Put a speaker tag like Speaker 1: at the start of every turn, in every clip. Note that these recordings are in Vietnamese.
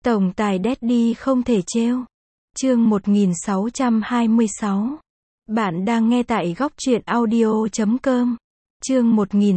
Speaker 1: Tổng tài Daddy không thể trêu. Chương 1626. Bạn đang nghe tại góc truyện audio.com. Chương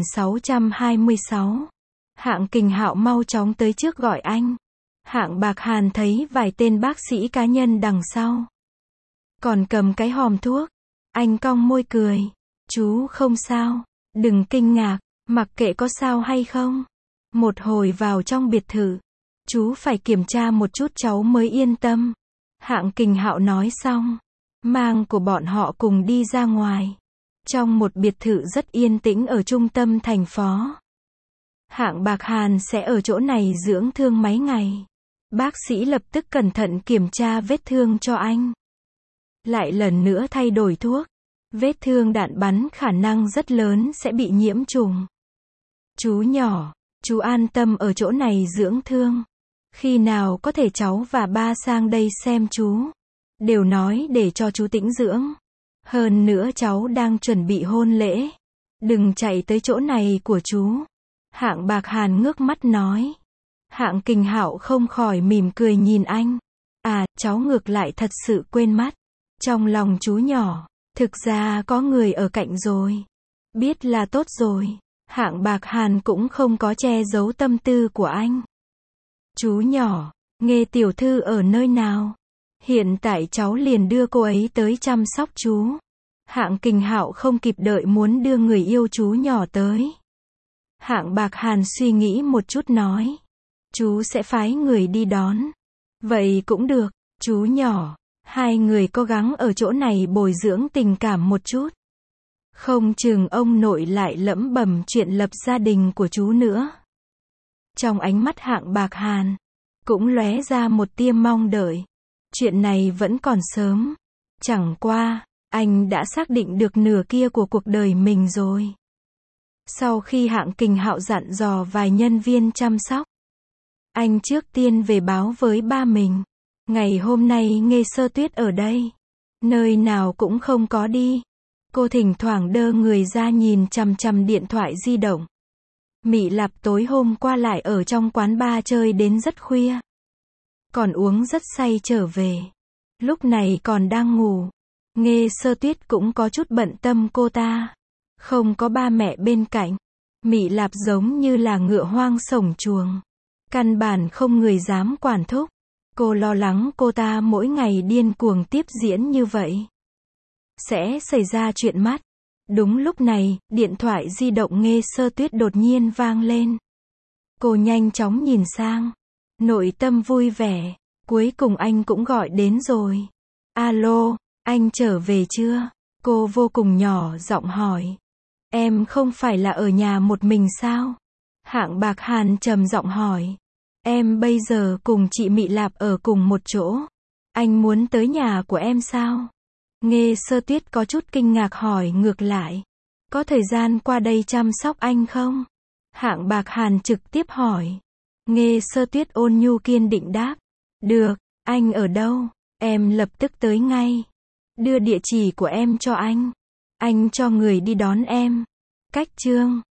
Speaker 1: 1626. Hạng Kình Hạo mau chóng tới trước gọi anh. Hạng Bạc Hàn thấy vài tên bác sĩ cá nhân đằng sau. Còn cầm cái hòm thuốc. Anh cong môi cười. Chú không sao. Đừng kinh ngạc, mặc kệ có sao hay không. Một hồi vào trong biệt thự. Chú phải kiểm tra một chút cháu mới yên tâm. Hạng Kình Hạo nói xong. Mang của bọn họ cùng đi ra ngoài. Trong một biệt thự rất yên tĩnh ở trung tâm thành phố. Hạng Bạc Hàn sẽ ở chỗ này dưỡng thương mấy ngày. Bác sĩ lập tức cẩn thận kiểm tra vết thương cho anh. Lại lần nữa thay đổi thuốc. Vết thương đạn bắn khả năng rất lớn sẽ bị nhiễm trùng. Chú nhỏ, chú an tâm ở chỗ này dưỡng thương. Khi nào có thể cháu và ba sang đây xem chú. Đều nói để cho chú tĩnh dưỡng. Hơn nữa cháu đang chuẩn bị hôn lễ. Đừng chạy tới chỗ này của chú. Hạng Bạc Hàn ngước mắt nói. Hạng Kình Hạo không khỏi mỉm cười nhìn anh. À, cháu ngược lại thật sự quên mất. Trong lòng chú nhỏ, thực ra có người ở cạnh rồi. Biết là tốt rồi. Hạng Bạc Hàn cũng không có che giấu tâm tư của anh. Chú nhỏ, Nghê tiểu thư ở nơi nào? Hiện tại cháu liền đưa cô ấy tới chăm sóc chú. Hạng Kình Hạo không kịp đợi muốn đưa người yêu chú nhỏ tới. Hạng Bạc Hàn suy nghĩ một chút nói. Chú sẽ phái người đi đón. Vậy cũng được, chú nhỏ. Hai người cố gắng ở chỗ này bồi dưỡng tình cảm một chút. Không chừng ông nội lại lẩm bẩm chuyện lập gia đình của chú nữa. Trong ánh mắt Hạng Bạc Hàn, cũng lóe ra một tia mong đợi. Chuyện này vẫn còn sớm. Chẳng qua, anh đã xác định được nửa kia của cuộc đời mình rồi. Sau khi Hạng Kình Hạo dặn dò vài nhân viên chăm sóc, anh trước tiên về báo với ba mình. Ngày hôm nay Nghê Sơ Tuyết ở đây. Nơi nào cũng không có đi. Cô thỉnh thoảng đơ người ra nhìn chằm chằm điện thoại di động. Mị Lạp tối hôm qua lại ở trong quán bar chơi đến rất khuya. Còn uống rất say trở về. Lúc này còn đang ngủ. Nghê Sơ Tuyết cũng có chút bận tâm cô ta. Không có ba mẹ bên cạnh. Mị Lạp giống như là ngựa hoang sổng chuồng. Căn bản không người dám quản thúc. Cô lo lắng cô ta mỗi ngày điên cuồng tiếp diễn như vậy sẽ xảy ra chuyện mắt. Đúng lúc này, điện thoại di động Nghê Sơ Tuyết đột nhiên vang lên. Cô nhanh chóng nhìn sang. Nội tâm vui vẻ. Cuối cùng anh cũng gọi đến rồi. Alo, anh trở về chưa? Cô vô cùng nhỏ giọng hỏi. Em không phải là ở nhà một mình sao? Hạng Bạc Hàn trầm giọng hỏi. Em bây giờ cùng chị Mị Lạp ở cùng một chỗ. Anh muốn tới nhà của em sao? Nghê Sơ Tuyết có chút kinh ngạc hỏi ngược lại. Có thời gian qua đây chăm sóc anh không? Hạng Bạc Hàn trực tiếp hỏi. Nghê Sơ Tuyết ôn nhu kiên định đáp. Được, anh ở đâu? Em lập tức tới ngay. Đưa địa chỉ của em cho anh. Anh cho người đi đón em. Cách Trương.